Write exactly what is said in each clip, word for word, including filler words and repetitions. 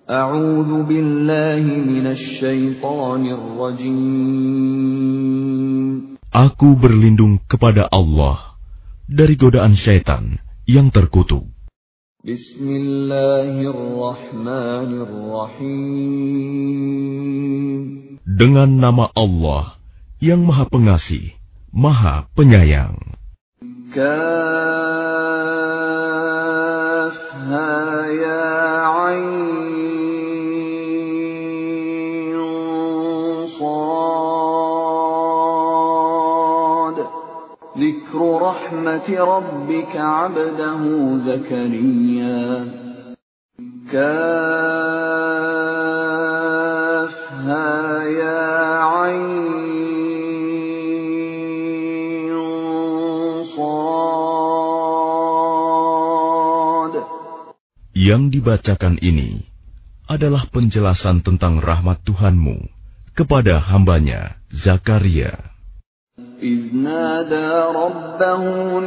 A'udzu billahi minasy syaithanir rajim. Aku berlindung kepada Allah dari godaan syaitan yang terkutuk. Bismillahirrahmanirrahim. Dengan nama Allah yang Maha Pengasih, Maha Penyayang. Kaf ha ya ain sad. Dzikru rahmati rabbika 'abdahu Zakariya. Kaf ha ya ain sad. Yang dibacakan ini adalah penjelasan tentang rahmat Tuhanmu kepada hambanya Zakaria. إذ نادى ربه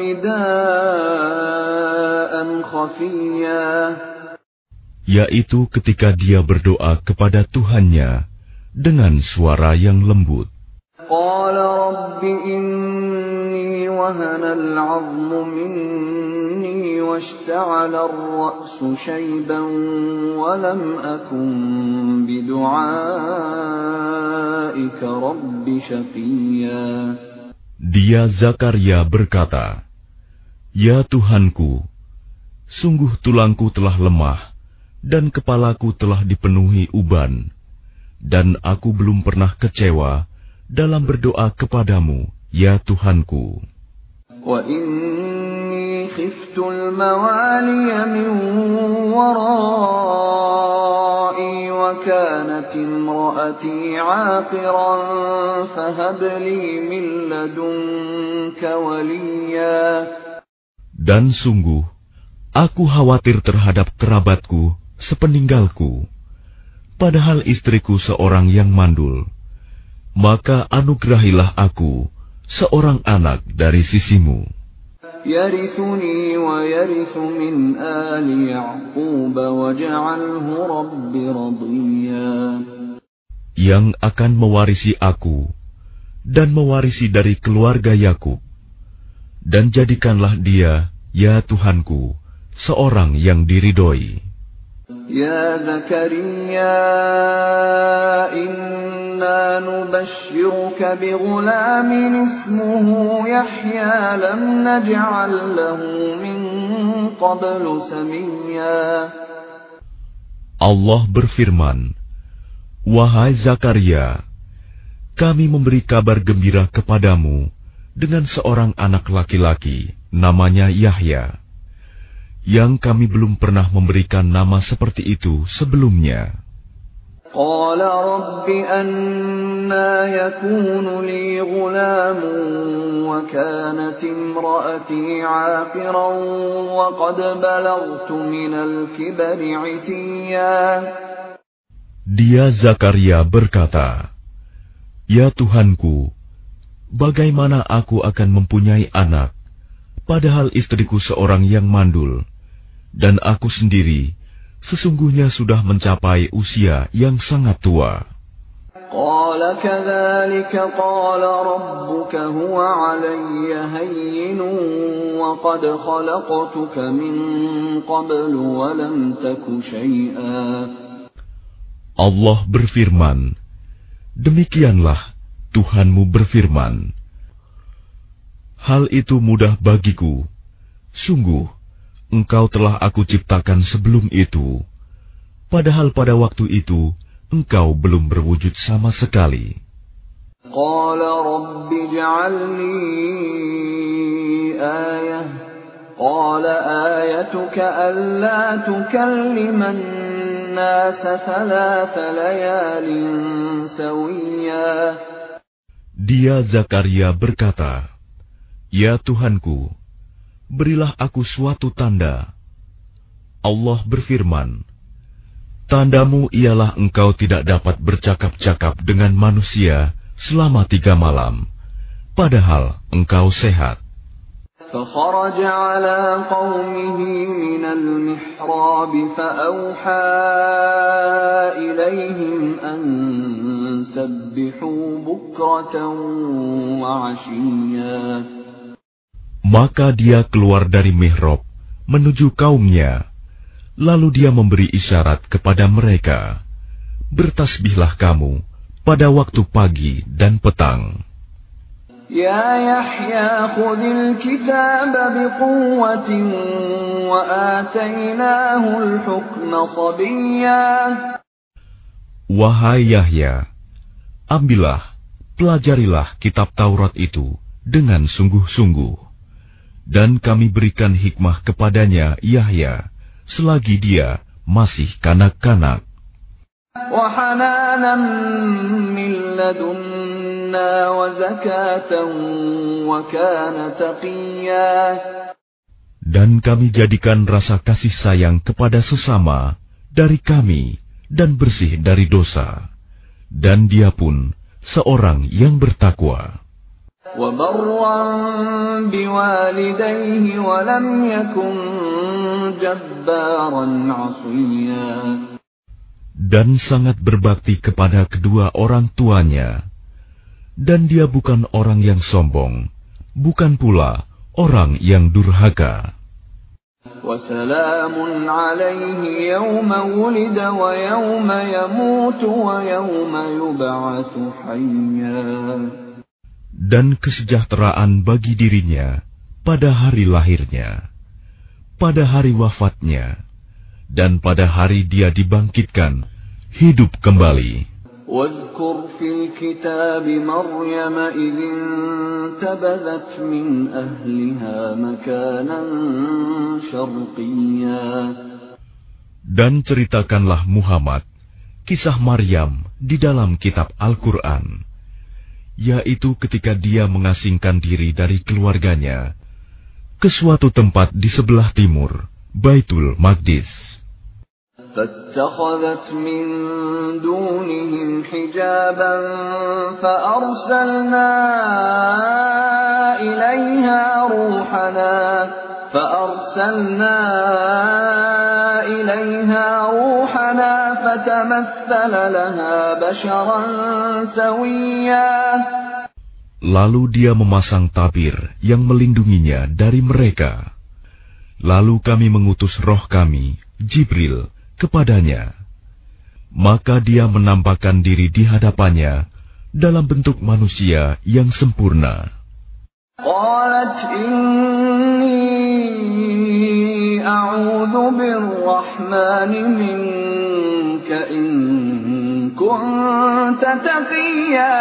نداء خفيا. Yaitu ketika dia berdoa kepada Tuhannya dengan suara yang lembut. قال رب إني وهن العظم مني واشتعل الرأس شيبا ولم أكن بدعائك رب شقيا. Dia Zakaria berkata, "Ya Tuhanku, sungguh tulangku telah lemah dan kepalaku telah dipenuhi uban, dan aku belum pernah kecewa dalam berdoa kepadamu, ya Tuhanku. Wa inni khiftu al-mawaliya min wara'i wa kanat imra'ati 'aqiran fahab li min ladunka waliya. Dan sungguh, aku khawatir terhadap kerabatku sepeninggalku, padahal istriku seorang yang mandul. Maka anugerahilah aku seorang anak dari sisimu, yarithuni wa yarithu min ali Ya'qub waj'alhu rabbi radiyya, yang akan mewarisi aku dan mewarisi dari keluarga Yakub, dan jadikanlah dia, ya Tuhanku, seorang yang diridhoi. Ya Zakaria, inna nubashshiruka bighulamin ismuhu Yahya lam naj'al lahu min qablu samiyya. Allah berfirman, "Wahai Zakaria, kami memberi kabar gembira kepadamu dengan seorang anak laki-laki, namanya Yahya, yang kami belum pernah memberikan nama seperti itu sebelumnya." Qala rabbi anna yakunu li ghulamun wa kanat imra'ati 'aqiran wa qad balaghtu min al-kibri 'itiyya. Dia Zakaria berkata, "Ya Tuhanku, bagaimana aku akan mempunyai anak, padahal istriku seorang yang mandul, dan aku sendiri sesungguhnya sudah mencapai usia yang sangat tua." Qala kadzalika qala rabbuka huwa 'alayya hayyinun wa qad khalaqtuka min qablu wa lam taku syai'a. Allah berfirman, "Demikianlah Tuhanmu berfirman, hal itu mudah bagiku. Sungguh, engkau telah aku ciptakan sebelum itu, padahal pada waktu itu engkau belum berwujud sama sekali." Qala rabbi ij'al li ayah. Qala ayatuka alla tukalliman nasa thalatha layalin sawiyya. Dia Zakaria berkata, "Ya Tuhanku, berilah aku suatu tanda." Allah berfirman, "Tandamu ialah engkau tidak dapat bercakap-cakap dengan manusia selama tiga malam, padahal engkau sehat." فخرج على قومه من المحراب فأوحى إليهم أن سبحوا بكرة وعشيا. Maka dia keluar dari mihrab menuju kaumnya, lalu dia memberi isyarat kepada mereka, bertasbihlah kamu pada waktu pagi dan petang. Ya Yahya khudil kitab biquwwatin wa atainahu al-hukma sabiyya. Wahai Yahya, ambillah, pelajarilah kitab Taurat itu dengan sungguh-sungguh, dan kami berikan hikmah kepadanya Yahya selagi dia masih kanak-kanak. Wa hananan min ladunna wa zakatan wa kana taqiyya. Dan kami jadikan rasa kasih sayang kepada sesama dari kami dan bersih dari dosa, dan dia pun seorang yang bertakwa. وَبَرًّا بِوَالِدَيْهِ وَلَمْ يَكُنْ جَبَّارًا عَصِيًّا. Dan sangat berbakti kepada kedua orang tuanya, dan dia bukan orang yang sombong, bukan pula orang yang durhaka. وَسَلَامٌ عَلَيْهِ يَوْمَ وُلِدَ وَيَوْمَ يَمُوتُ وَيَوْمَ يُبْعَثُ حَيًّا. Dan kesejahteraan bagi dirinya pada hari lahirnya, pada hari wafatnya, dan pada hari dia dibangkitkan hidup kembali. واذكر في الكتاب مريم إذ انتبذت من أهلها مكانا شرقيا. Dan ceritakanlah Muhammad kisah Maryam di dalam kitab Al-Quran, yaitu ketika dia mengasingkan diri dari keluarganya ke suatu tempat di sebelah timur Baitul Maqdis. فاتخذت من دونهم حجابا فأرسلنا إليها روحنا فأرسلنا إليها روحنا فتمثل لها بشرا سويا. Lalu dia memasang tabir yang melindunginya dari mereka. Lalu kami mengutus roh kami, Jibril, kepadanya. Maka dia menampakkan diri di hadapannya dalam bentuk manusia yang sempurna. قالت إني أعوذ بالرحمن منك إن كنت تقيا.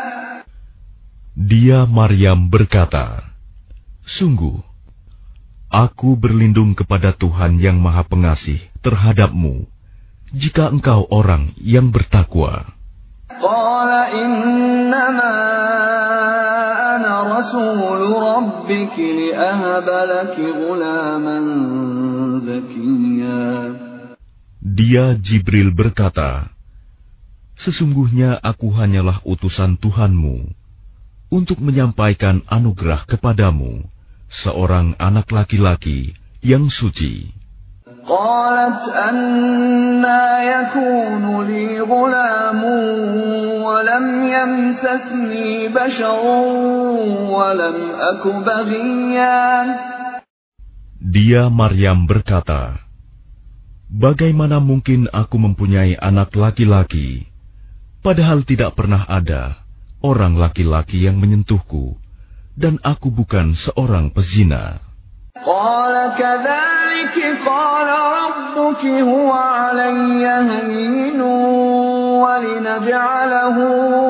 Dia Maryam berkata, sungguh, aku berlindung kepada Tuhan yang Maha Pengasih terhadapmu, jika engkau orang yang bertakwa. Qala innama ana rasul rabbiki li'ahaba laki ghulaman zakiyya. Dia Jibril berkata, sesungguhnya aku hanyalah utusan Tuhanmu untuk menyampaikan anugerah kepadamu seorang anak laki-laki yang suci. Qalat anna yakunu li ghulamun wa lam yamsasni basharun wa lam aku baghiyan. Dia Maryam berkata, bagaimana mungkin aku mempunyai anak laki-laki, padahal tidak pernah ada orang laki-laki yang menyentuhku, dan aku bukan seorang pezina. Qala kadzalika qala rabbuki huwa 'alayya hayyinun wa linaj'alahu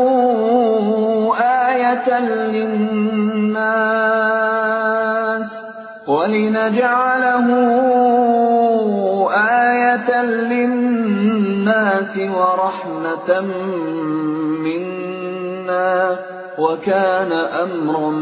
ayatan lin-nas wa linaj'alahu ayatan lin-nas wa rahmatan minna wa kana amran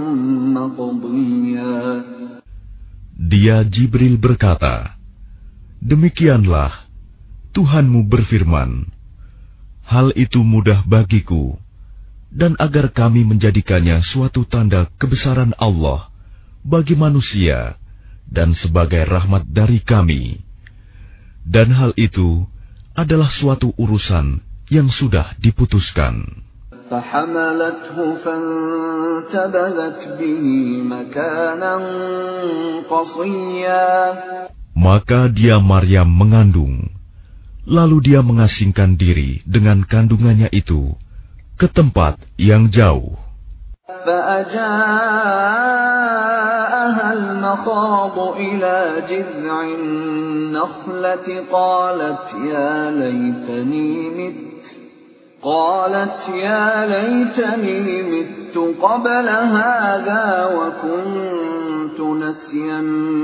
maqdiya. Dia Jibril berkata, demikianlah Tuhanmu berfirman, hal itu mudah bagiku, dan agar kami menjadikannya suatu tanda kebesaran Allah bagi manusia dan sebagai rahmat dari kami. Dan hal itu adalah suatu urusan yang sudah diputuskan. فحملته فانتبذت به مكانا قصيا. Maka dia Maryam mengandung, lalu dia mengasingkan diri dengan kandungannya itu ke tempat yang jauh. فأجاءها المخاض إلى جذع النخلة قالت يا ليتني مت قالت يا ليتني مت قبل هذا وكنت نسيا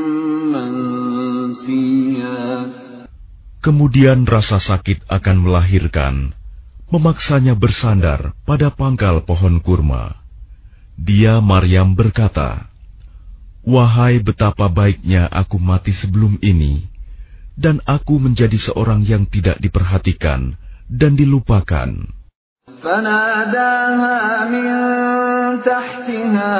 منسيا. Kemudian rasa sakit akan melahirkan, memaksanya bersandar pada pangkal pohon kurma. Dia Maryam berkata, "Wahai betapa baiknya aku mati sebelum ini, dan aku menjadi seorang yang tidak diperhatikan dan dilupakan." فناداها من تحتها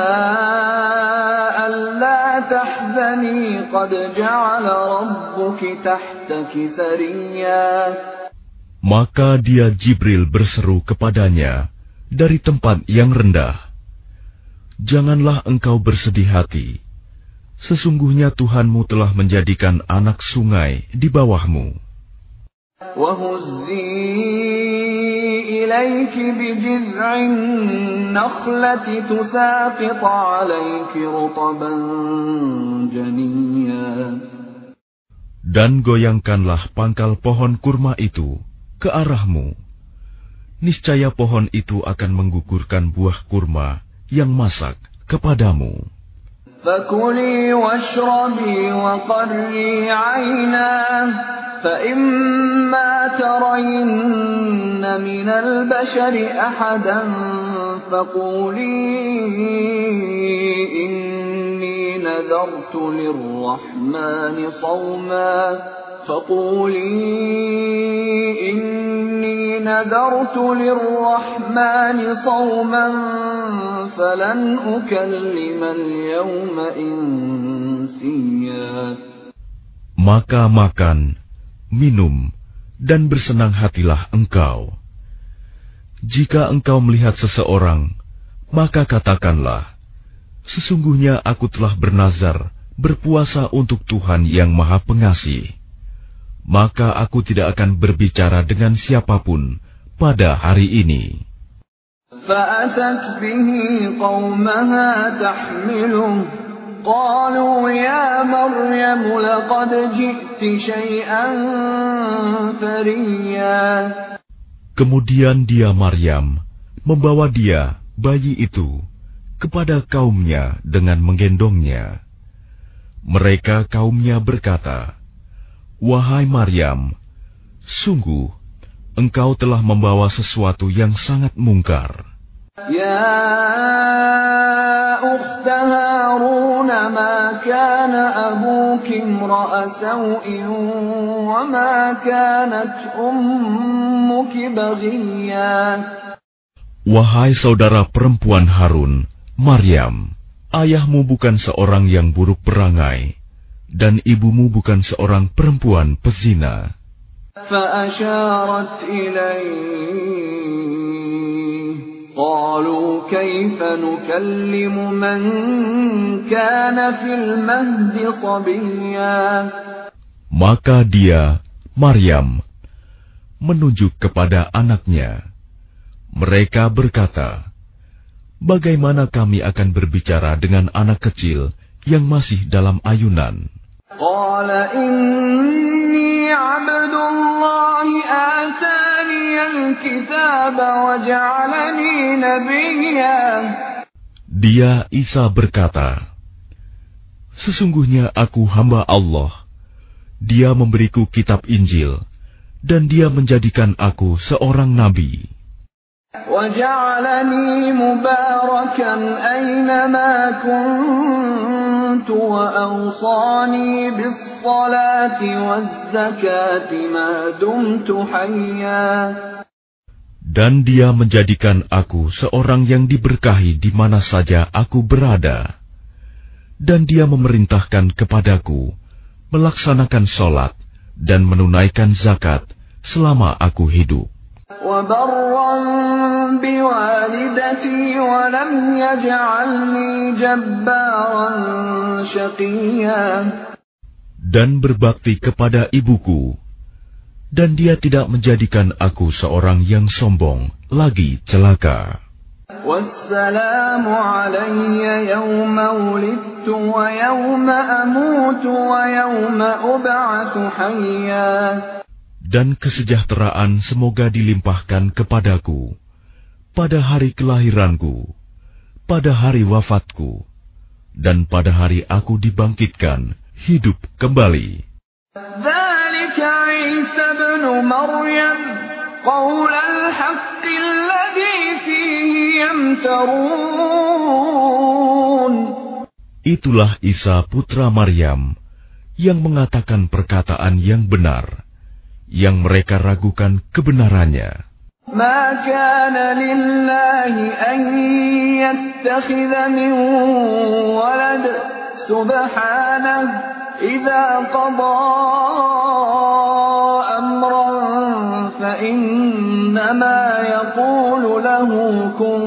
ألا تحزني قد جعل ربك تحتك سريا. Maka dia Jibril berseru kepadanya dari tempat yang rendah, "Janganlah engkau bersedih hati. Sesungguhnya Tuhanmu telah menjadikan anak sungai di bawahmu." وَهُزِّي إِلَيْكِ بِجِذْعِ النَّخْلَةِ تُسَاقِطْ عَلَيْكِ رُطَبًا جَنِيًّا. Dan goyangkanlah pangkal pohon kurma itu ke arahmu. Niscaya pohon itu akan menggugurkan buah kurma yang masak kepadamu. فَكُلِي وَاشْرَبِي وَقَرِّي عَيْنًا فَإِمَّا تَرَيِنَّ مِنَ الْبَشَرِ أَحَدًا فَقُولِي إِنِّي نَذَرْتُ لِلرَّحْمَنِ صَوْمًا فَقُولِي إِنِّي نَذَرْتُ لِلرَّحْمَنِ صَوْمًا فَلَنْ أُكَلِّمَ الْيَوْمَ إِنسِيًّا. Maka makan, minum, dan bersenang hatilah engkau. Jika engkau melihat seseorang, maka katakanlah, "Sesungguhnya aku telah bernazar berpuasa untuk Tuhan yang Maha Pengasih." Maka aku tidak akan berbicara dengan siapapun pada hari ini. فَأَتَتْ بِهِ قَوْمَهَا تَحْمِلُهُ قَالُوا يَا مَرْيَمُ لَقَدْ جِئْتِ شَيْئًا فَرِيًّا. Kemudian dia Maryam membawa dia, bayi itu, kepada kaumnya dengan menggendongnya. Mereka kaumnya berkata, "Wahai Maryam, sungguh engkau telah membawa sesuatu yang sangat mungkar." يَا أُخْتَ هَارُونَ مَا كَانَ أَبُوكِ امْرَأَ سَوْءٍ وَمَا كَانَتْ أُمُّكِ بَغِيًّا. Wahai saudara perempuan Harun, Maryam, ayahmu bukan seorang yang buruk perangai, dan ibumu bukan seorang perempuan pezina. فَأَشَارَتْ إِلَيْهِ قَالُوا كَيْفَ نُكَلِّمُ مَنْ كَانَ فِي الْمَهْدِ صَبِيًّا. Maka dia, Maryam, menunjuk kepada anaknya. Mereka berkata, "Bagaimana kami akan berbicara dengan anak kecil yang masih dalam ayunan?" قَالَ إِنِّي عَبْدُ اللَّهِ آتَانِيَ الْكِتَابَ وَجَعَلَنِي نَبِيًّا. Dia Isa berkata, "Sesungguhnya aku hamba Allah. Dia memberiku kitab Injil, dan Dia menjadikan aku seorang nabi." وَجَعَلَنِي مُبَارَكًا أَيْنَمَا كُنتُ وَأَوْصَانِي بِالصَّلَاةِ وَالزَّكَاةِ مَا دُمْتُ حَيًّا. Dan Dia menjadikan aku seorang yang diberkahi di mana saja aku berada. Dan dia memerintahkan kepadaku melaksanakan sholat dan menunaikan zakat selama aku hidup. Dan berbakti kepada ibuku, dan dia tidak menjadikan aku seorang yang sombong lagi celaka. وَالسَّلَامُ عَلَيَّ يَوْمَ وُلِدتُّ وَيَوْمَ أَمُوتُ وَيَوْمَ أُبْعَثُ حَيًّا. Dan kesejahteraan semoga dilimpahkan kepadaku pada hari kelahiranku, pada hari wafatku, dan pada hari aku dibangkitkan hidup kembali. ذَلِكَ عِيسَى ابْنُ مَرْيَمَ قَوْلَ الْحَقِّ الَّذِي فِيهِ يَمْتَرُونَ. Itulah Isa putra Maryam yang mengatakan perkataan yang benar, yang mereka ragukan kebenarannya. مَا كَانَ لِلَّهِ أَن يَتَّخِذَ مِن وَلَدٍ سُبْحَانَهُ إِذَا قَضَىٰ أَمْرًا فَإِنَّمَا يَقُولُ لَهُ كُن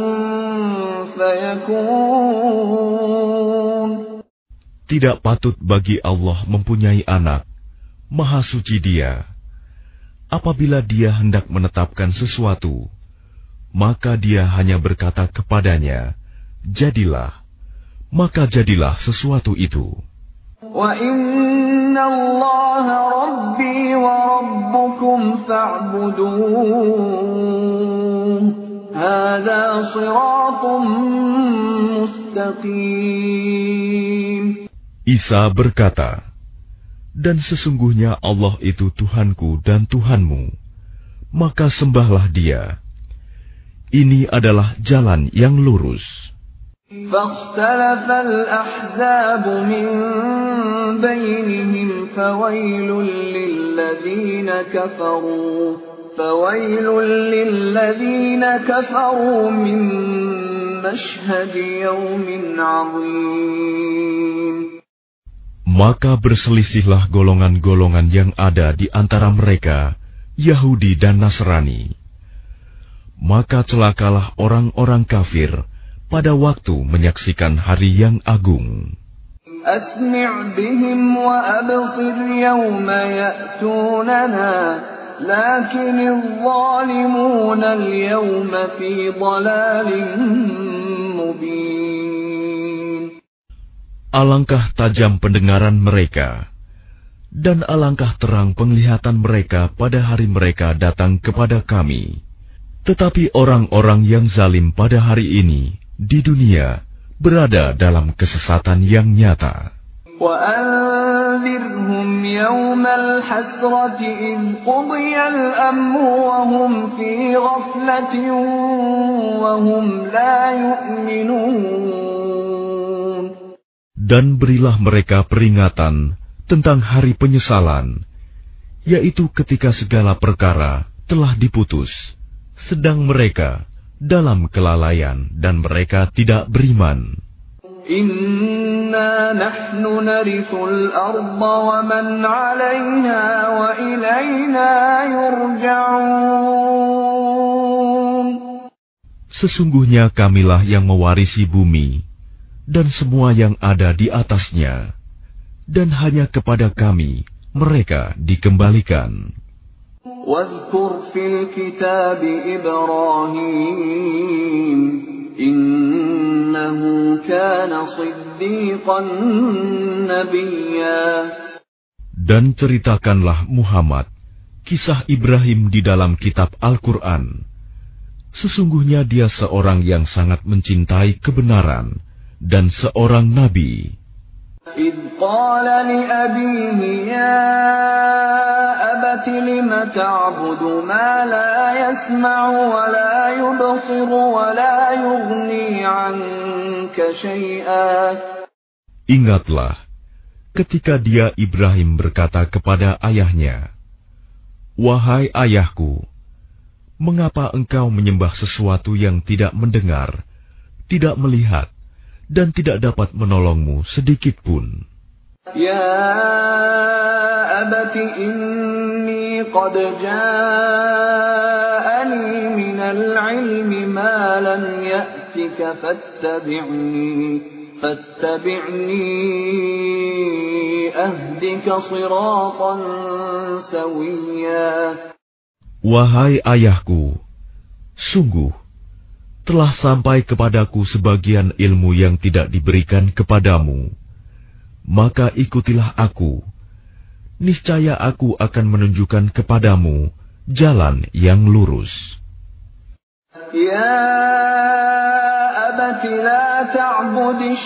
فَيَكُونُ. Tidak patut bagi Allah mempunyai anak, Maha Suci Dia. Apabila Dia hendak menetapkan sesuatu, maka Dia hanya berkata kepadanya, jadilah, maka jadilah sesuatu itu. وَإِنَّ اللَّهَ رَبِّي وَرَبُّكُمْ فَاعْبُدُوهُ هَذَا صِرَاطٌ مُسْتَقِيمٌ. Isa berkata, dan sesungguhnya Allah itu Tuhanku dan Tuhanmu, maka sembahlah Dia. Ini adalah jalan yang lurus. فَاخْتَلَفَ الْأَحْزَابُ مِنْ بَيْنِهِمْ فَوَيْلٌ لِلَّذِينَ كَفَرُوا فَوَيْلٌ لِلَّذِينَ كَفَرُوا مِنْ مَشْهَدِ يَوْمٍ عَظِيمٍ. Maka berselisihlah golongan-golongan yang ada di antara mereka, Yahudi dan Nasrani. Maka celakalah orang-orang kafir pada waktu menyaksikan hari yang agung. أَسْمِعْ بِهِمْ وَأَبْصِرْ يَوْمَ يَأْتُونَنَا لَكِنِ الظَّالِمُونَ الْيَوْمَ فِي ضَلَالٍ مُبِينٍ. Alangkah tajam pendengaran mereka, dan alangkah terang penglihatan mereka pada hari mereka datang kepada kami. Tetapi orang-orang yang zalim pada hari ini di dunia berada dalam kesesatan yang nyata. وَأَنذِرْهُمْ يَوْمَ الْحَسْرَةِ إِذْ قُضِيَ الْأَمْرُ وَهُمْ فِي غَفْلَةٍ وَهُمْ لَا يُؤْمِنُونَ. Dan berilah mereka peringatan tentang hari penyesalan, yaitu ketika segala perkara telah diputus, sedang mereka dalam kelalaian dan mereka tidak beriman. Inna nahnu narithul arda wa man 'alayha wa ilayna yurja'un. Sesungguhnya kamilah yang mewarisi bumi dan semua yang ada di atasnya, dan hanya kepada kami mereka dikembalikan. واذكر في الكتاب إبراهيم إنه كان صديقا نبيا. Dan ceritakanlah Muhammad kisah Ibrahim di dalam kitab Al-Quran. Sesungguhnya dia seorang yang sangat mencintai kebenaran dan seorang nabi. إذ قال لأبيه يا أبت لم تعبد ما لا يسمع ولا يبصر ولا يغني عنك شيئا. Ingatlah ketika dia Ibrahim berkata kepada ayahnya, wahai ayahku, mengapa engkau menyembah sesuatu yang tidak mendengar, tidak melihat, dan tidak dapat menolongmu sedikit pun. Ya abati inni qad ja'ani minal ilmi ma lam ya'tika fattabi'ni fattabi'ni ahdika siratan sawiyya. Wahai ayahku, sungguh telah sampai kepadaku sebagian ilmu yang tidak diberikan kepadamu. Maka ikutilah aku. Niscaya aku akan menunjukkan kepadamu jalan yang lurus. Ya abati la ta'budis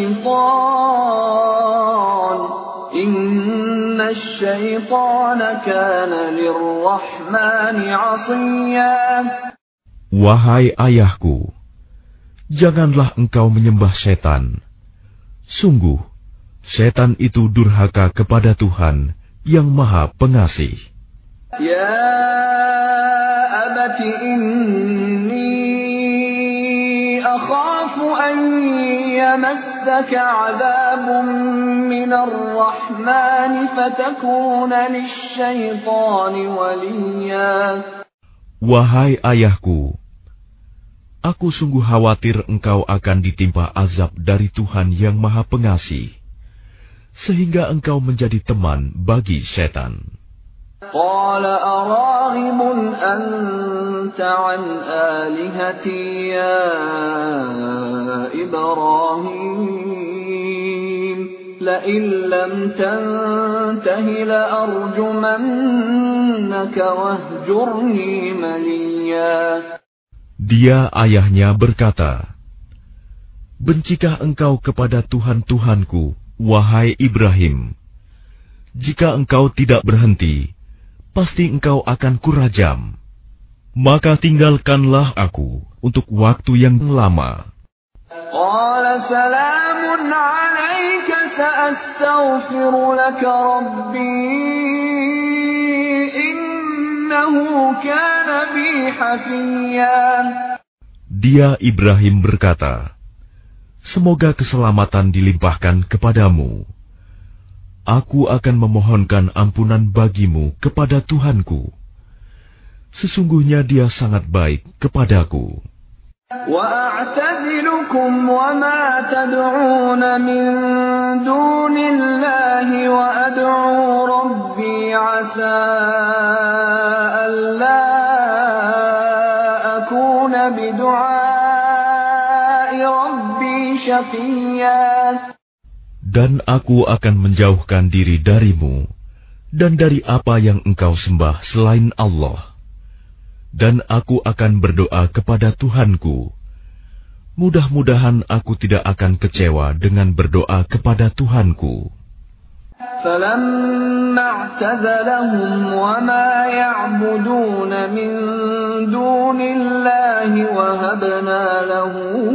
syaitan. Inna syaitana kana lirrahmani 'asiyya. Wahai ayahku, janganlah engkau menyembah setan. Sungguh, setan itu durhaka kepada Tuhan yang Maha Pengasih. Ya abati inni akhafu an yamassaka 'adzabun minar rahmani fatakuna lisyaitani waliyya. Wahai ayahku, aku sungguh khawatir engkau akan ditimpa azab dari Tuhan yang Maha Pengasih, sehingga engkau menjadi teman bagi setan. Qala araghibun anta an alihati ya Ibrahim, la in lam tantahi la arjumannaka wahjurni maliya. Dia ayahnya berkata, bencikah engkau kepada Tuhan-Tuhanku, wahai Ibrahim? Jika engkau tidak berhenti, pasti engkau akan kurajam. Maka tinggalkanlah aku untuk waktu yang lama. Qala salamun alayka sa'astaghfiru laka rabbi innahu kana bi hafiyya. Dia Ibrahim berkata, semoga keselamatan dilimpahkan kepadamu. Aku akan memohonkan ampunan bagimu kepada Tuhanku. Sesungguhnya dia sangat baik kepadaku. وَأَعْتَزِلُكُمْ وَمَا تَدْعُونَ مِن دُونِ اللَّهِ وَأَدْعُو رَبِّي عَسَىٰ أَلَّا أَكُونَ بِدُعَاءِ رَبِّي شَقِيًّا. Dan aku akan menjauhkan diri darimu dan dari apa yang engkau sembah selain Allah. Dan aku akan berdoa kepada Tuhanku. Mudah-mudahan aku tidak akan kecewa dengan berdoa kepada Tuhanku. فَلَمَّا اعْتَزَلَهُمْ وَمَا يَعْبُدُونَ مِن دُونِ اللَّهِ وَهَبْنَا لَهُ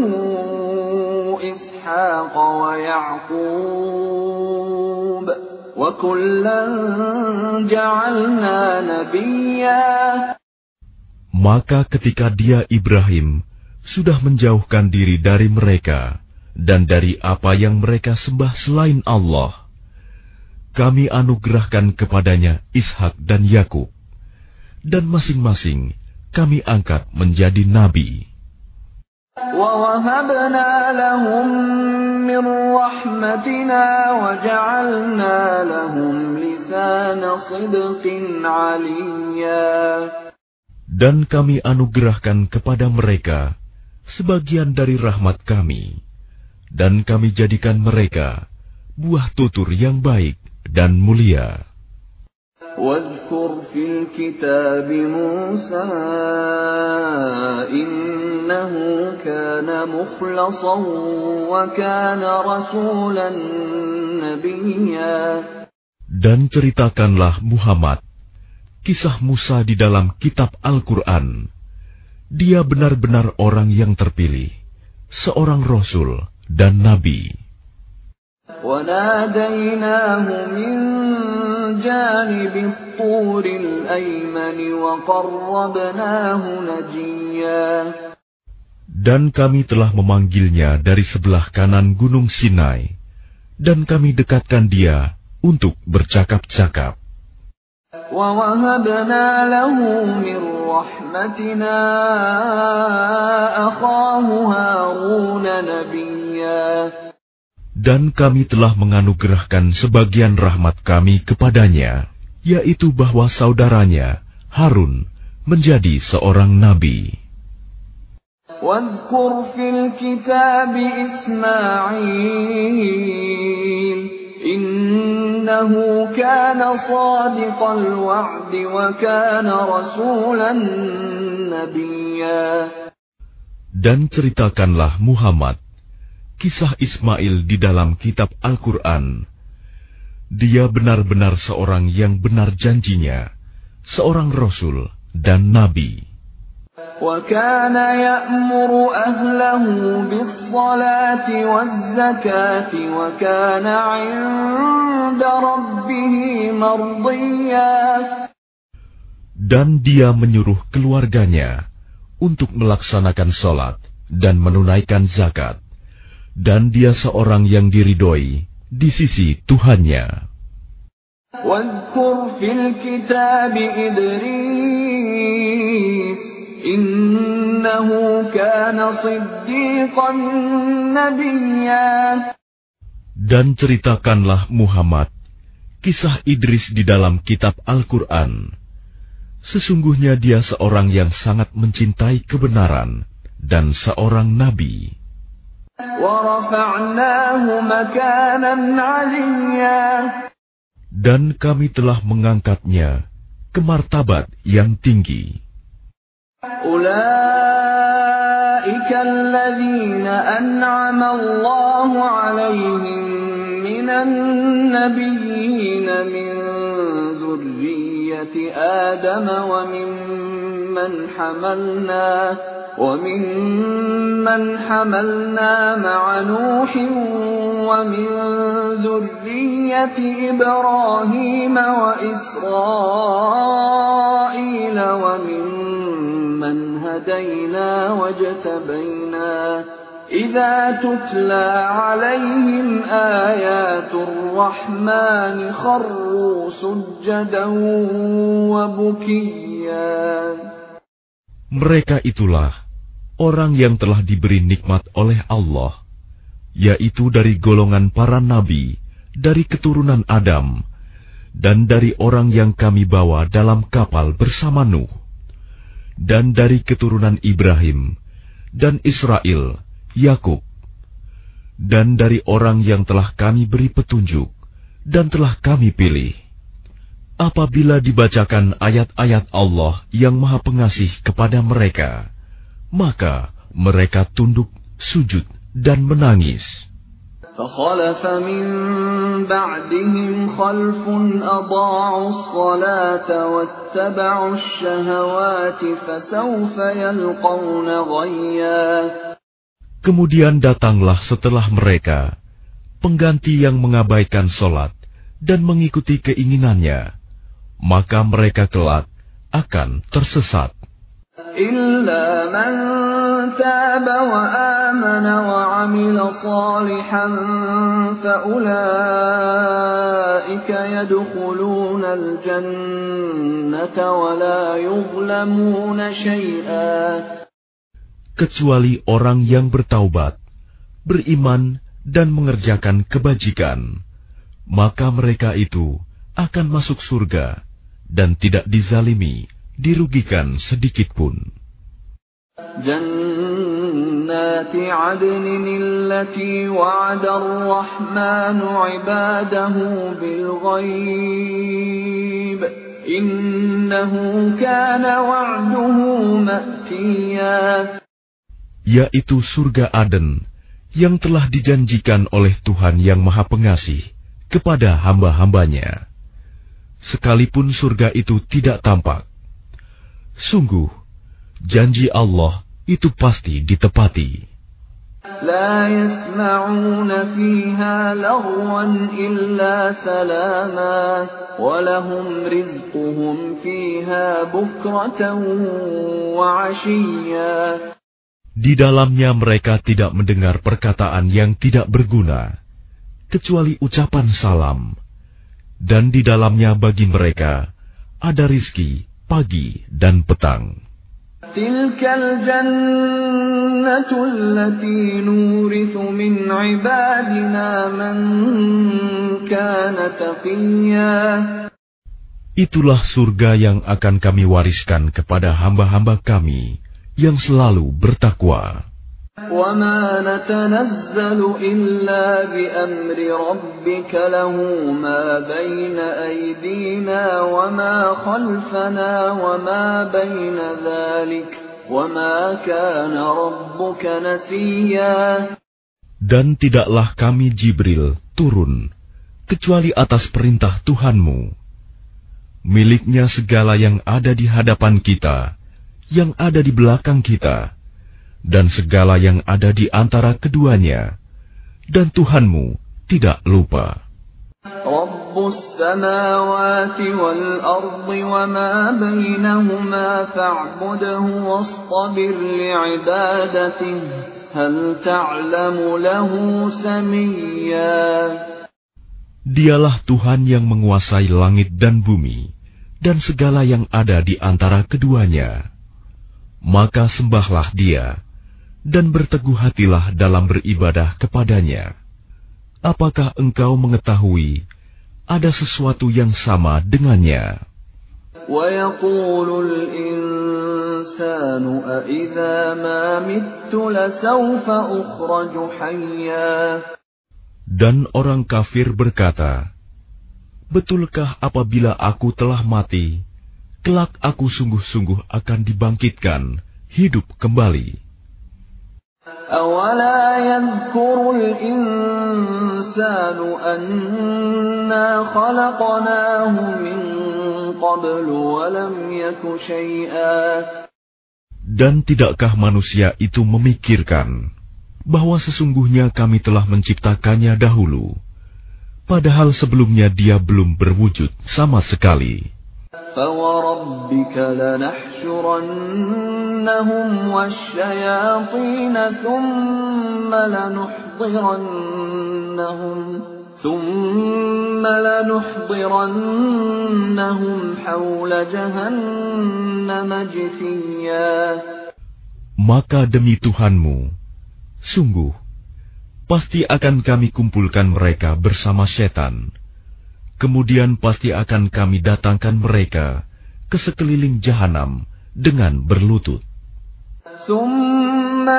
إِسْحَاقَ وَيَعْقُوبَ وَكُلًّا جَعَلْنَا نَبِيًّا. Maka ketika dia Ibrahim sudah menjauhkan diri dari mereka dan dari apa yang mereka sembah selain Allah, kami anugerahkan kepadanya Ishak dan Yakub, dan masing-masing kami angkat menjadi nabi. وَوَهَبْنَا لَهُم مِّن رَّحْمَتِنَا وَجَعَلْنَا لَهُمْ لِسَانَ صِدْقٍ عَلِيًّا. Dan kami anugerahkan kepada mereka sebagian dari rahmat kami, dan kami jadikan mereka buah tutur yang baik dan mulia. وَاذْكُرْ فِي الْكِتَابِ مُوسَىٰ إِنَّهُ كَانَ مُخْلَصًا وَكَانَ رَسُولًا نَبِيًّا. Dan ceritakanlah Muhammad kisah Musa di dalam kitab Al-Quran. Dia benar-benar orang yang terpilih, seorang Rasul dan Nabi. وَنَادَيْنَاهُ مِن جَانِبِ الطُّورِ الْأَيْمَنِ وَقَرَّبْنَاهُ نَجِيًّا. Dan kami telah memanggilnya dari sebelah kanan gunung Sinai, dan kami dekatkan dia untuk bercakap-cakap. وَوَهَبْنَا لَهُ مِنْ رَحْمَتِنَا أَخَاهُ هَارُونَ نَبِيًّا. Dan kami telah menganugerahkan sebagian rahmat kami kepadanya, yaitu bahwa saudaranya Harun menjadi seorang nabi. وَاذْكُرْ فِي الْكِتَابِ إِسْمَاعِيلَ إِنَّهُ كَانَ صَادِقَ الْوَعْدِ وَكَانَ رَسُولًا نَبِيًّا. Dan ceritakanlah Muhammad kisah Ismail di dalam kitab Al-Quran. Dia benar-benar seorang yang benar janjinya, seorang Rasul dan Nabi. وَكَانَ يَأْمُرُ أَهْلَهُ بِالصَّلَاةِ وَالزَّكَاةِ وَكَانَ عِندَ رَبِّهِ مَرْضِيًّا. Dan dia menyuruh keluarganya untuk melaksanakan sholat dan menunaikan zakat. Dan dia seorang yang diridhoi di sisi Tuhannya. وَاذْكُرْ فِي الْكِتَابِ إِدْرِيسَ إِنَّهُ كَانَ صِدِّيقًا نَبِيًّا. Dan ceritakanlah Muhammad kisah Idris di dalam kitab Al-Quran. Sesungguhnya dia seorang yang sangat mencintai kebenaran dan seorang nabi. وَرَفَعْنَاهُ مَكَانًا عَلِيًّا. Dan kami telah mengangkatnya ke martabat yang tinggi. أُولَئِكَ الَّذِينَ أَنْعَمَ اللَّهُ عَلَيْهِمْ مِنَ النَّبِيِّينَ مِنْ ذُرِّيَّةِ آدَمَ وَمِمَّنْ حَمَلْنَا وَمِمَّنْ حَمَلْنَا مَعَ نُوحٍ وَمِنْ ذُرِّيَّةِ إِبْرَاهِيمَ وَإِسْرَائِيلَ وَمِمَّنْ هَدَيْنَا وَاجْتَبَيْنَا إِذَا تُتْلَى عَلَيْهِمْ آيَاتُ الرَّحْمَنِ خَرُّوا سُجَّدًا وَبُكِيًّا. Mereka itulah orang yang telah diberi nikmat oleh Allah, yaitu dari golongan para nabi, dari keturunan Adam, dan dari orang yang kami bawa dalam kapal bersama Nuh, dan dari keturunan Ibrahim, dan Israel, Yakub, dan dari orang yang telah kami beri petunjuk, dan telah kami pilih. Apabila dibacakan ayat-ayat Allah yang Maha Pengasih kepada mereka, maka mereka tunduk, sujud, dan menangis. فَخَلَفَ مِنْ بَعْدِهِمْ خَلْفٌ أَضَاعُوا الصَّلَاةَ وَاتَّبَعُوا الشَّهَوَاتِ فَسَوْفَ يَلْقَوْنَ غَيًّا. Kemudian datanglah setelah mereka pengganti yang mengabaikan solat dan mengikuti keinginannya, maka mereka kelak akan tersesat. إِلَّا مَنْ تَابَ وَآمَنَ وَعَمِلَ صَالِحًا فَأُولَئِكَ يَدْخُلُونَ الْجَنَّةَ وَلَا يُظْلَمُونَ شَيْئًا. Kecuali orang yang bertaubat, beriman dan mengerjakan kebajikan, maka mereka itu akan masuk surga dan tidak dizalimi, dirugikan sedikitpun. جنات عدن التي وعد الرحمن عباده بالغيب إنه كان وعده مأتيا. Yaitu surga Aden yang telah dijanjikan oleh Tuhan yang Maha Pengasih kepada hamba-hambanya. Sekalipun surga itu tidak tampak, sungguh janji Allah itu pasti ditepati. لا يسمعون فيها لغوا إلا سلاما ولهم رزقهم فيها بكرة وعشيا. Di dalamnya mereka tidak mendengar perkataan yang tidak berguna, kecuali ucapan salam. Dan di dalamnya bagi mereka ada rizki pagi dan petang. Tilkal jannatu allati nurithu min ibadina man kana taqiyya. Itulah surga yang akan kami wariskan kepada hamba-hamba kami yang selalu bertakwa. وَمَا نَتَنَزَّلُ إِلَّا بِأَمْرِ رَبِّكَ لَهُ مَا بَيْنَ أَيْدِينَا وَمَا خَلْفَنَا وَمَا بَيْنَ ذَلِكَ وَمَا كَانَ رَبُّكَ نَسِيًّا. Dan tidaklah kami Jibril turun kecuali atas perintah Tuhanmu. Miliknya segala yang ada di hadapan kita, yang ada di belakang kita, dan segala yang ada di antara keduanya, dan Tuhanmu tidak lupa. Rabbus samawati wal ardi wa ma bainahuma fa'budhu wastabir li'ibadatihi hal ta'lamu lahu samiyya. Dialah Tuhan yang menguasai langit dan bumi, dan segala yang ada di antara keduanya. Maka sembahlah Dia, dan berteguh hatilah dalam beribadah kepadanya. Apakah engkau mengetahui ada sesuatu yang sama dengannya? وَيَقُولُ الْإِنسَانُ أَإِذَا مَا مِتُّ لَسَوْفَ أُخْرَجُ حَيًّا. Dan orang kafir berkata, betulkah apabila aku telah mati, kelak aku sungguh-sungguh akan dibangkitkan, hidup kembali. أَوَلَا يَذْكُرُ الْإِنسَانُ أَنَّا خَلَقْنَاهُ مِنْ قَبْلُ وَلَمْ يَكُ شَيْئًا. Dan tidakkah manusia itu memikirkan bahwa sesungguhnya kami telah menciptakannya dahulu, padahal sebelumnya dia belum berwujud sama sekali. فَوَرَبِّكَ لَنَحْشُرَنَّهُمْ وَالشَّيَاطِينَ ثُمَّ لَنُحْضِرَنَّهُمْ ثُمَّ لَنُحْضِرَنَّهُمْ حَوْلَ جَهَنَّمَ جِثِيًّا. Maka demi Tuhanmu, sungguh, pasti akan kami kumpulkan mereka bersama setan. Kemudian pasti akan kami datangkan mereka ke sekeliling jahanam dengan berlutut. ثُمَّ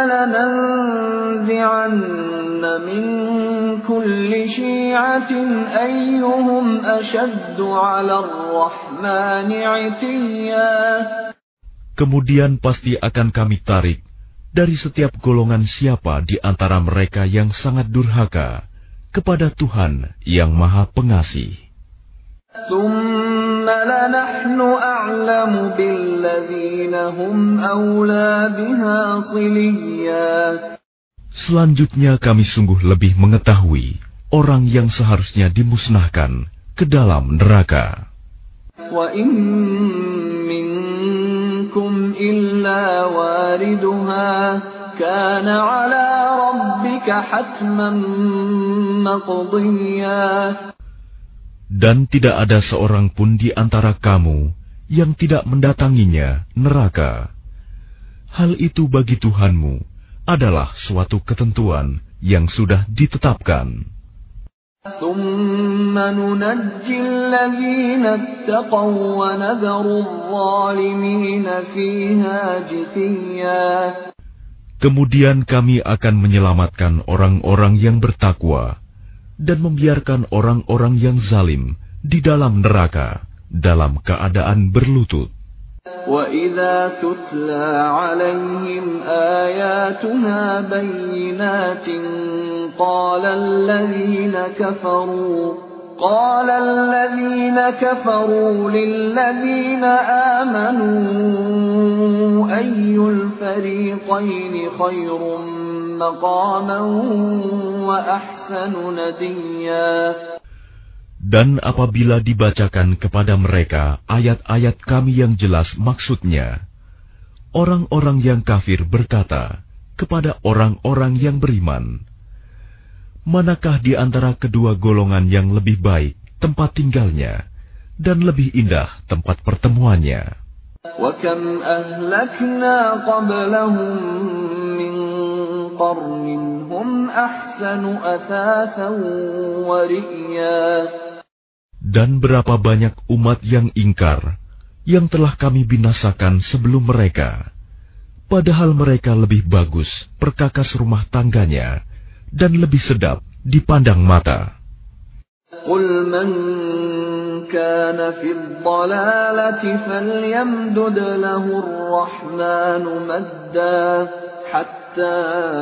لَنَنزِعَنَّ مِنْ كُلِّ شِيعَةٍ أَيُّهُمْ أَشَدُّ عَلَى الرَّحْمَنِ عِتِيًّا. Kemudian pasti akan kami tarik dari setiap golongan siapa di antara mereka yang sangat durhaka kepada Tuhan yang Maha Pengasih. ثُمَّ لَنَحْنُ أَعْلَمُ بِالَّذِينَ هُمْ أَوْلَى بِهَا صِلِيًّا. Selanjutnya kami sungguh lebih mengetahui orang yang seharusnya dimusnahkan ke dalam neraka. وَإِن مِّنكُمْ إِلَّا وَارِدُهَا كَانَ عَلَى رَبِّكَ حَتْمًا مَّقْضِيًّا. Dan tidak ada seorang pun di antara kamu yang tidak mendatanginya neraka. Hal itu bagi Tuhanmu adalah suatu ketentuan yang sudah ditetapkan. ثُمَّ نُنَجِّي الَّذِينَ اتَّقَوْا وَنَذَرُ الظَّالِمِينَ فِيهَا جِثِيًّا. Kemudian kami akan menyelamatkan orang-orang yang bertakwa dan membiarkan orang-orang yang zalim di dalam neraka dalam keadaan berlutut. وَإِذَا تُتْلَى عَلَيْهِمْ آيَاتُنَا بَيِّنَاتٍ قَالَ الَّذِينَ كَفَرُوا قَالَ الَّذِينَ كَفَرُوا لِلَّذِينَ آمَنُوا أَيُّ الْفَرِيقَيْنِ خَيْرٌ مَّقَامًا وَأَحْسَنُ نَدِيًّا. Dan apabila dibacakan kepada mereka ayat-ayat kami yang jelas maksudnya, orang-orang yang kafir berkata, kepada orang-orang yang beriman. Manakah di antara kedua golongan yang lebih baik tempat tinggalnya dan lebih indah tempat pertemuannya? وَكَمْ أَهْلَكْنَا قَبْلَهُمْ مِنْ قَرْنٍ هُمْ أَحْسَنُ أَثَاثًا وَرِئْيًا. Dan berapa banyak umat yang ingkar yang telah kami binasakan sebelum mereka, padahal mereka lebih bagus perkakas rumah tangganya dan lebih sedap dipandang mata. قُلْ مَنْ كَانَ فِي الضَّلَالَةِ فَلْيَمْدُدْ لَهُ الرَّحْمَنُ مَدًّا حَتَّى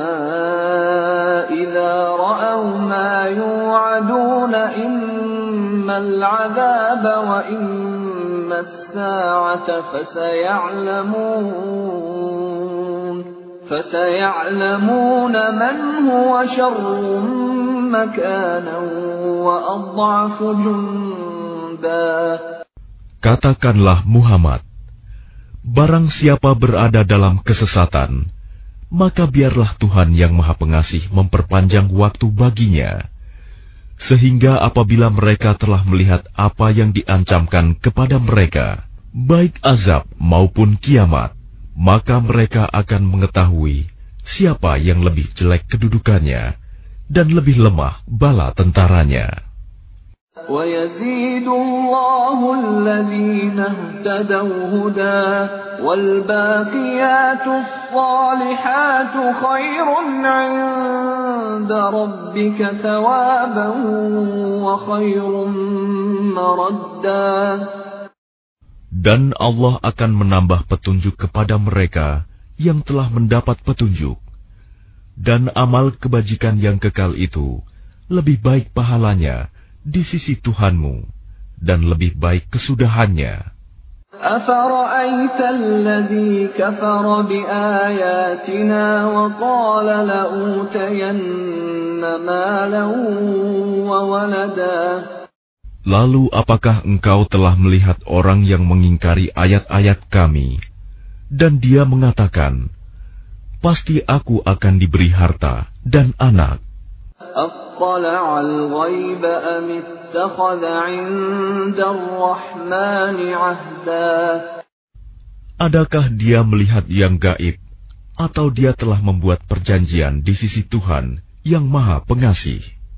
إِذَا رَأَوْا مَا يُوعَدُونَ إِمَّا الْعَذَابَ وَإِمَّا السَّاعَةَ فَسَيَعْلَمُونَ فَسَيَعْلَمُونَ مَنْ هُوَ شَرٌّ مَكَانًا وَأَضْعَفُ جُنْدًا. Katakanlah Muhammad, barang siapa berada dalam kesesatan, maka biarlah Tuhan yang Maha Pengasih memperpanjang waktu baginya, sehingga apabila mereka telah melihat apa yang diancamkan kepada mereka, baik azab maupun kiamat, maka mereka akan mengetahui siapa yang lebih jelek kedudukannya dan lebih lemah bala tentaranya. وَيَزِيدُ اللَّهُ الَّذِينَ اهْتَدَوْا هُدًى وَالْبَاقِيَاتُ الصَّالِحَاتُ خَيْرٌ عِندَ رَبِّكَ ثَوَابًا وَخَيْرٌ مَّرَدًّا. Dan Allah akan menambah petunjuk kepada mereka yang telah mendapat petunjuk. Dan amal kebajikan yang kekal itu lebih baik pahalanya di sisi Tuhanmu, dan lebih baik kesudahannya. أَفَرَأَيْتَ الَّذِي كَفَرَ بِآيَاتِنَا وَقَالَ لَأُوتَيَنَّ مَالًا وَوَلَدًا. Lalu apakah engkau telah melihat orang yang mengingkari ayat-ayat kami, dan dia mengatakan, pasti aku akan diberi harta dan anak. أَطَّلَعَ الْغَيْبَ أَمِ اتَّخَذَ عِندَ الرَّحْمَنِ عَهْدًا. Adakah dia melihat yang gaib, atau dia telah membuat perjanjian di sisi Tuhan yang Maha Pengasih?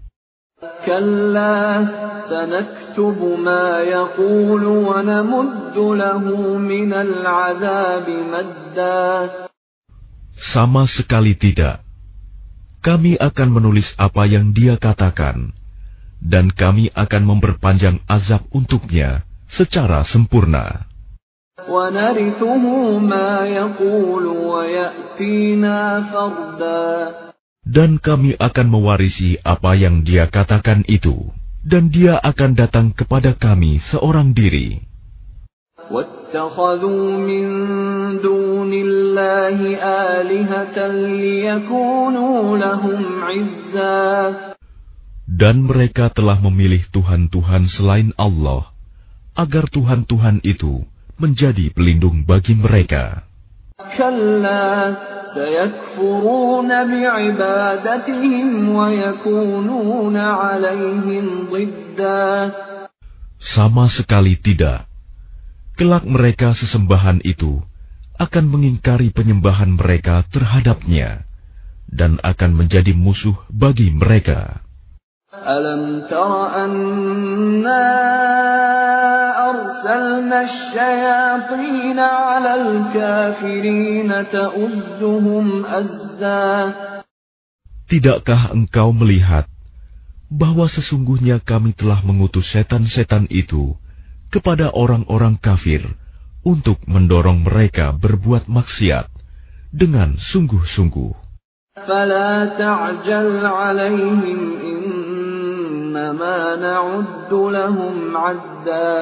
كَلَّا سَنَكْتُبُ مَا يَقُولُ وَنَمُدُّ لَهُ مِنَ الْعَذَابِ مَدًّا. Sama sekali tidak. Kami akan menulis apa yang dia katakan, dan kami akan memperpanjang azab untuknya secara sempurna. وَنَرِثُهُ مَا يَقُولُ وَيَأْتِينَا فَرْدًا. Dan kami akan mewarisi apa yang dia katakan itu, dan dia akan datang kepada kami seorang diri. وَاتَّخَذُوا مِن دُونِ اللَّهِ آلِهَةً لِيَكُونُوا لَهُمْ عِزًّا. Dan mereka telah memilih Tuhan-Tuhan selain Allah, agar Tuhan-Tuhan itu menjadi pelindung bagi mereka. كَلَّا سَيَكْفُرُونَ بِعِبَادَتِهِمْ وَيَكُونُونَ عَلَيْهِمْ ضِدًّا. Sama sekali tidak. Kelak mereka sesembahan itu akan mengingkari penyembahan mereka terhadapnya, dan akan menjadi musuh bagi mereka. أَلَمْ تَرَ أَنَّا أَرْسَلْنَا الشَّيَاطِينَ عَلَى الْكَافِرِينَ تَؤُزُّهُمْ أَزًّا. Tidakkah engkau melihat bahwa sesungguhnya kami telah mengutus setan-setan itu kepada orang-orang kafir untuk mendorong mereka berbuat maksiat dengan sungguh-sungguh? فَلَا تَعْجَلْ عَلَيْهِمْ إِنَّمَا نَعُدُّ لَهُمْ عَدًّا.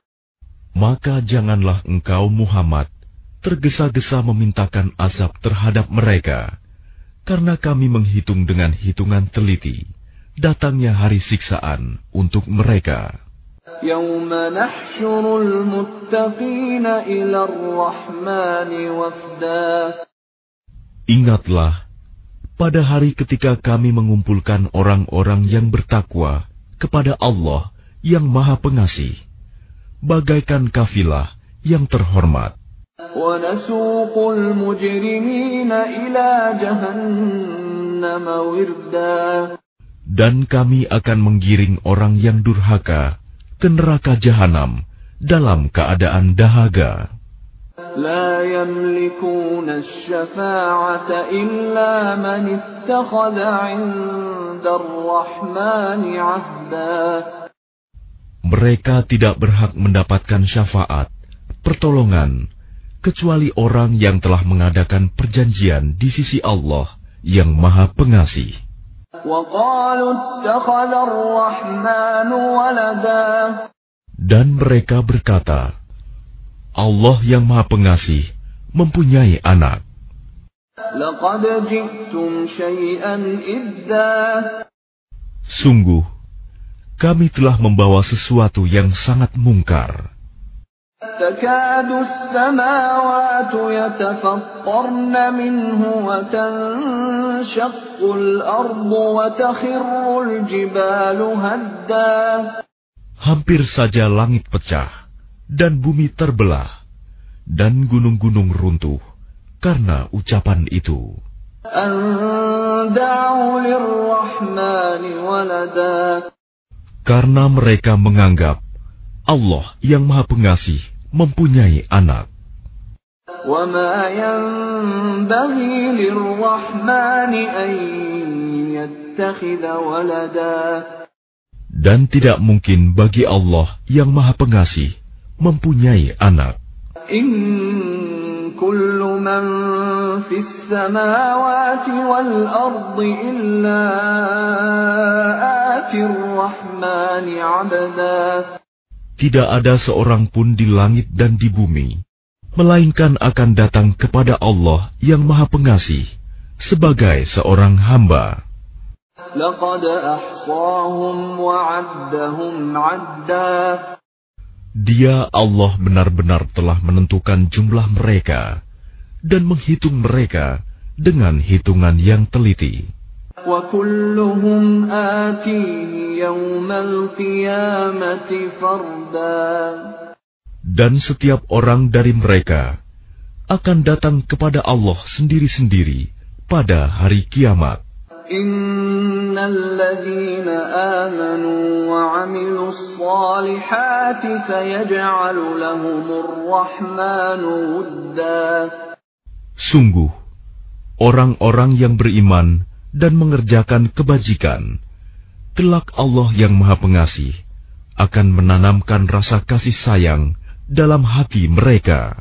Maka janganlah engkau Muhammad tergesa-gesa memintakan azab terhadap mereka, karena kami menghitung dengan hitungan teliti datangnya hari siksaan untuk mereka. يَوْمَ نَحْشُرُ الْمُتَّقِينَ إِلَى الرَّحْمَنِ وَفْدًا. Ingatlah, pada hari ketika kami mengumpulkan orang-orang yang bertakwa kepada Allah yang Maha Pengasih, bagaikan kafilah yang terhormat. وَنَسُوقُ الْمُجْرِمِينَ إِلَى جَهَنَّمَ وِرْدًا. Dan kami akan menggiring orang yang durhaka ke neraka jahanam dalam keadaan dahaga. لا يملكون الشفاعة إلا من اتخذ عند الرحمن عهدا. Mereka tidak berhak mendapatkan syafaat, pertolongan, kecuali orang yang telah mengadakan perjanjian di sisi Allah yang Maha Pengasih. وقالوا اتخذ الرحمن ولدا. Dan mereka berkata, Allah yang Maha Pengasih mempunyai anak. لقد جئتم شيئا إدا. Sungguh, kami telah membawa sesuatu yang sangat mungkar. تكاد السماوات يتفطرن منه وتنشق الأرض وتخر الجبال هدا. Hampir saja langit pecah dan bumi terbelah dan gunung-gunung runtuh karena ucapan itu. أن دعوا للرحمن ولدا. Karena mereka menganggap Allah yang Maha Pengasih mempunyai anak. وما ينبغي للرحمن أن يتخذ ولدا. Dan tidak mungkin bagi Allah yang Maha Pengasih mempunyai anak. إن كل من في السماوات والأرض إلا آتي الرحمن عبدا. Tidak ada seorang pun di langit dan di bumi, melainkan akan datang kepada Allah yang Maha Pengasih sebagai seorang hamba. لقد أحصاهم وعدهم عدا. Dia Allah benar-benar telah menentukan jumlah mereka dan menghitung mereka dengan hitungan yang teliti. وكلهم آتيه يوم القيامة فردا. Dan setiap orang dari mereka akan datang kepada Allah sendiri-sendiri pada hari kiamat. إن الذين آمنوا وعملوا الصالحات سيجعل لهم الرحمن ودا. Sungguh, orang-orang yang beriman dan mengerjakan kebajikan, kelak Allah yang Maha Pengasih akan menanamkan rasa kasih sayang dalam hati mereka.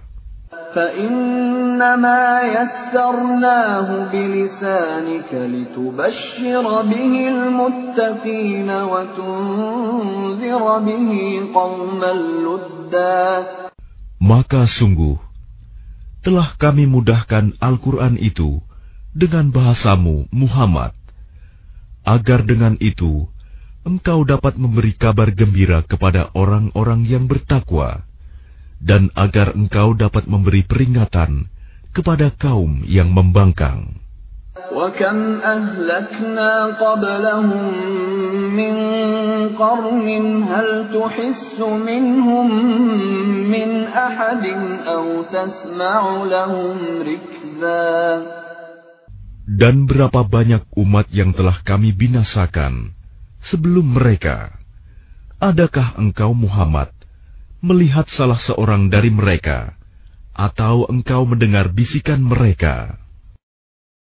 فإنما يسرناه بلسانك لتبشر به المتقين وتنذر به قوما لدا. Maka sungguh, telah kami mudahkan Al-Quran itu dengan bahasamu, Muhammad, agar dengan itu engkau dapat memberi kabar gembira kepada orang-orang yang bertakwa, dan agar engkau dapat memberi peringatan kepada kaum yang membangkang. وَكَمْ أَهْلَكْنَا قَبْلَهُمْ مِنْ قَرْنٍ هَلْ تُحِسُّ مِنْهُمْ مِنْ أَحَدٍ أَوْ تَسْمَعُ لَهُمْ رِكْزًا. Dan berapa banyak umat yang telah kami binasakan sebelum mereka. Adakah engkau Muhammad melihat salah seorang dari mereka, atau engkau mendengar bisikan mereka?